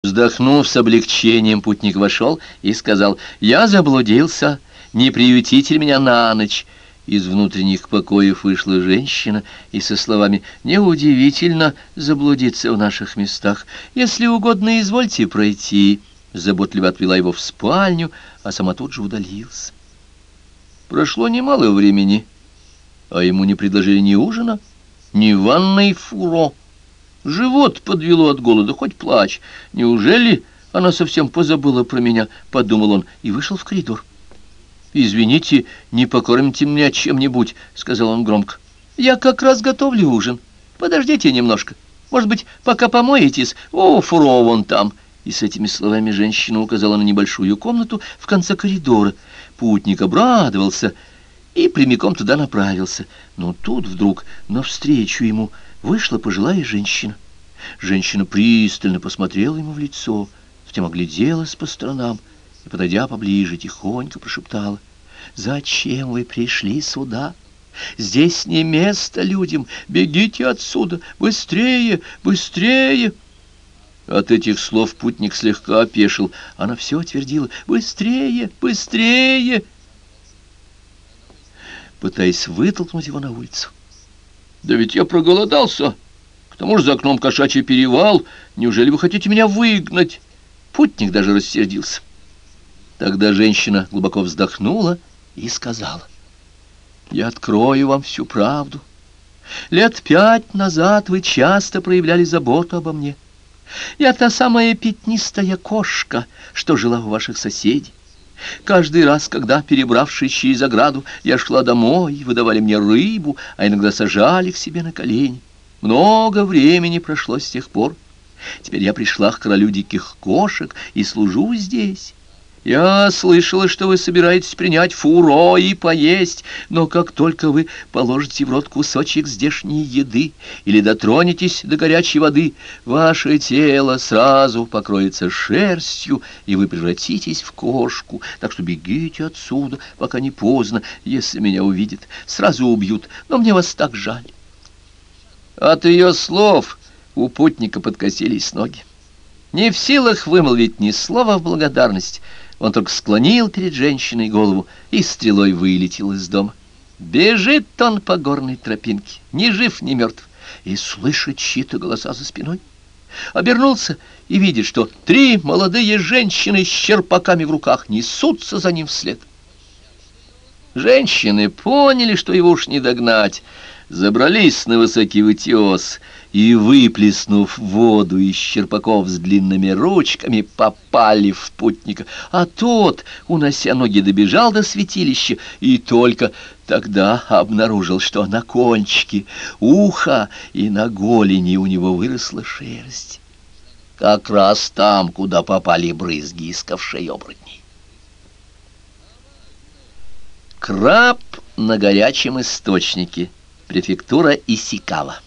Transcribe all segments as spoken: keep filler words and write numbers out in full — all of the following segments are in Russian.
Вздохнув с облегчением, путник вошел и сказал: «Я заблудился, не приютите ли меня на ночь?» Из внутренних покоев вышла женщина и со словами: «Неудивительно заблудиться в наших местах. Если угодно, извольте пройти». Заботливо отвела его в спальню, а сама тут же удалилась. Прошло немало времени, а ему не предложили ни ужина, ни ванной фуро. Живот подвело от голода, хоть плачь. «Неужели она совсем позабыла про меня?» — подумал он и вышел в коридор. «Извините, не покормите меня чем-нибудь», — сказал он громко. «Я как раз готовлю ужин. Подождите немножко. Может быть, пока помоетесь? О, фуро вон там». И с этими словами женщина указала на небольшую комнату в конце коридора. Путник обрадовался и прямиком туда направился. Но тут вдруг навстречу ему вышла пожилая женщина. Женщина пристально посмотрела ему в лицо, затем огляделась по сторонам и, подойдя поближе, тихонько прошептала: «Зачем вы пришли сюда? Здесь не место людям. Бегите отсюда! Быстрее! Быстрее!» От этих слов путник слегка опешил. Она все твердила: «Быстрее! Быстрее!» пытаясь вытолкнуть его на улицу. «Да ведь я проголодался. К тому же за окном кошачий перевал. Неужели вы хотите меня выгнать?» Путник даже рассердился. Тогда женщина глубоко вздохнула и сказала: «Я открою вам всю правду. Лет пять назад вы часто проявляли заботу обо мне. Я та самая пятнистая кошка, что жила у ваших соседей. Каждый раз, когда, перебравшись через ограду, я шла домой, вы давали мне рыбу, а иногда сажали к себе на колени. Много времени прошло с тех пор. Теперь я пришла к королю диких кошек и служу здесь. Я слышала, что вы собираетесь принять фуро и поесть, но как только вы положите в рот кусочек здешней еды или дотронетесь до горячей воды, ваше тело сразу покроется шерстью, и вы превратитесь в кошку. Так что бегите отсюда, пока не поздно. Если меня увидят, сразу убьют, но мне вас так жаль». От ее слов у путника подкосились ноги. Не в силах вымолвить ни слова в благодарность, он только склонил перед женщиной голову и стрелой вылетел из дома. Бежит он по горной тропинке, ни жив, ни мертв, и слышит чьи-то голоса за спиной. Обернулся и видит, что три молодые женщины с черпаками в руках несутся за ним вслед. Женщины поняли, что его уж не догнать, забрались на высокий утес и, выплеснув воду из черпаков с длинными ручками, попали в путника. А тот, унося ноги, добежал до святилища и только тогда обнаружил, что на кончике уха и на голени у него выросла шерсть. Как раз там, куда попали брызги из ковшей оборотней. Краб на горячем источнике. Префектура Исикава.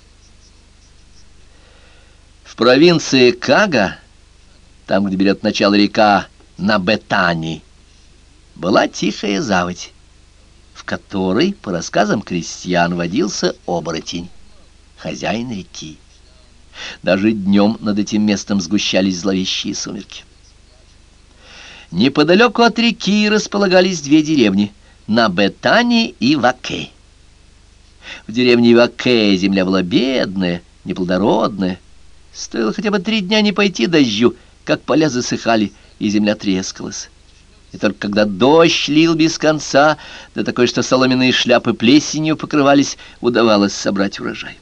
В провинции Кага, там, где берет начало река Набетани, была тихая заводь, в которой, по рассказам крестьян, водился оборотень, хозяин реки. Даже днем над этим местом сгущались зловещие сумерки. Неподалеку от реки располагались две деревни — Набетани и Ваке. В деревне Ваке земля была бедная, неплодородная. Стоило хотя бы три дня не пойти дождю, как поля засыхали, и земля трескалась. И только когда дождь лил без конца, да такой, что соломенные шляпы плесенью покрывались, удавалось собрать урожай.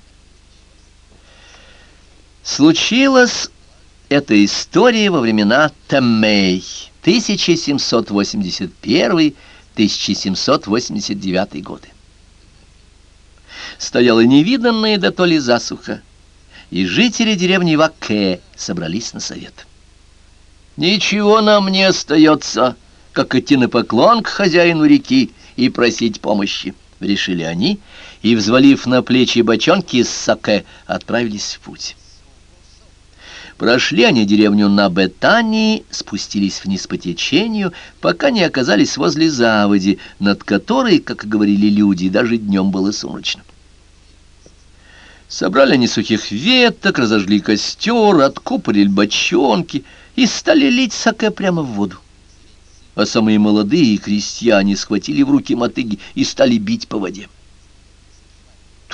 Случилась эта история во времена Тэммэй, тысяча семьсот восемьдесят первый — тысяча семьсот восемьдесят девятый годы. Стояла невиданная дотоле засуха, и жители деревни Ваке собрались на совет. «Ничего нам не остается, как идти на поклон к хозяину реки и просить помощи», — решили они, и, взвалив на плечи бочонки с саке, отправились в путь. Прошли они деревню Набетани, спустились вниз по течению, пока не оказались возле заводи, над которой, как говорили люди, даже днем было сумрачно. Собрали они сухих веток, разожгли костер, откупорили бочонки и стали лить саке прямо в воду. А самые молодые крестьяне схватили в руки мотыги и стали бить по воде.